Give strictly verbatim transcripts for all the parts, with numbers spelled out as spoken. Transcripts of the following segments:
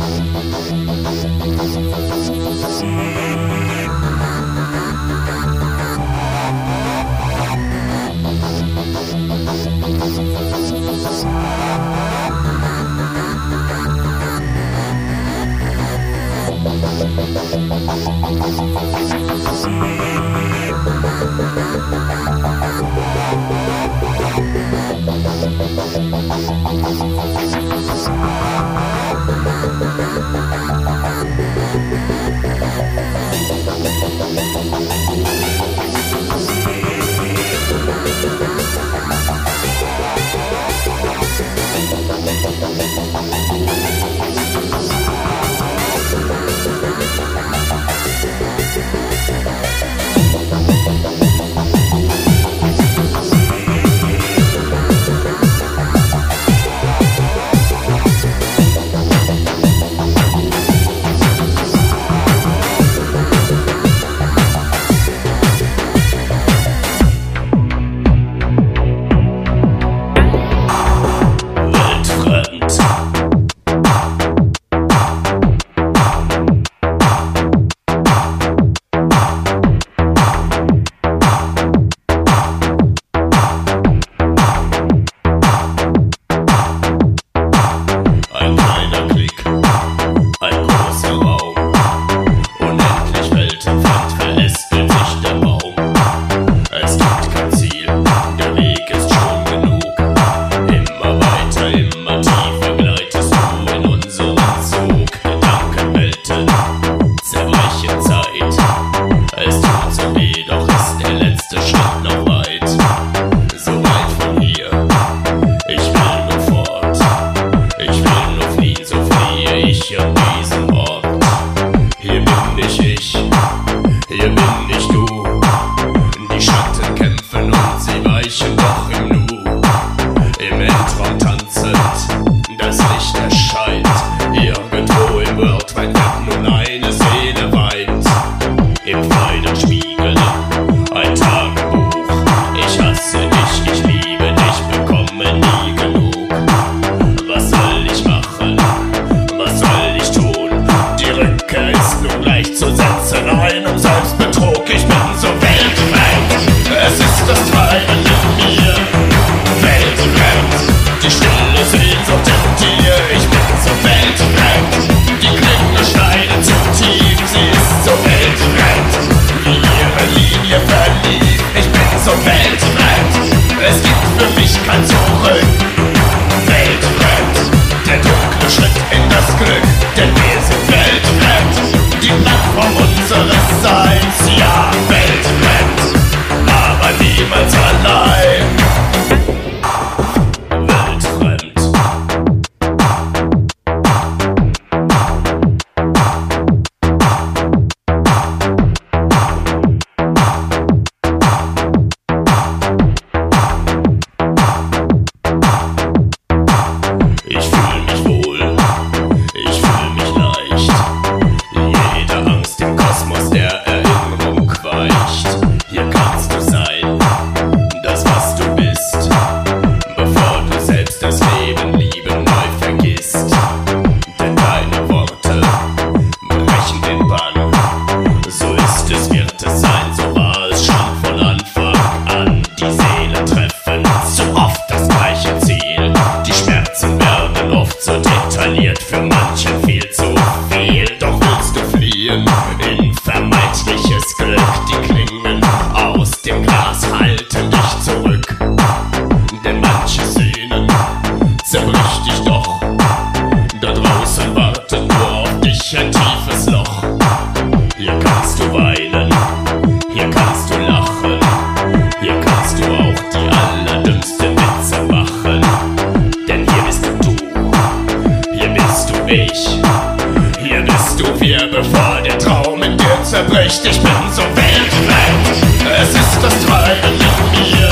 zerbricht, ich bin so weltfremd. Es ist das Treiben in mir,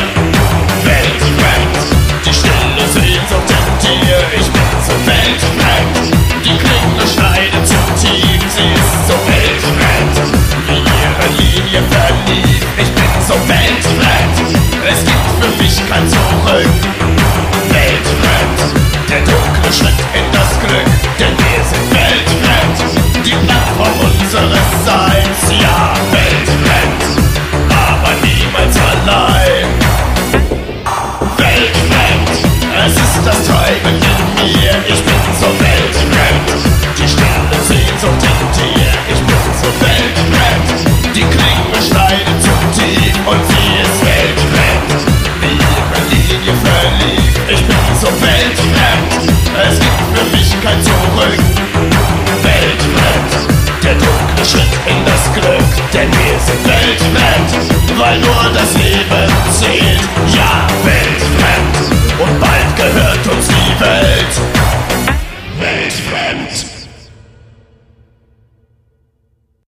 weltfremd. Die stille Sehnsucht in dir, ich bin so weltfremd. Die Klinge schneidet zu tief, sie ist so weltfremd. Wie ihre Linie verlief, ich bin so weltfremd. Es gibt für mich kein Zurück, weltfremd. Der dunkle Schritt in das Glück, denn wir sind weltfremd. weil nur das Leben zählt.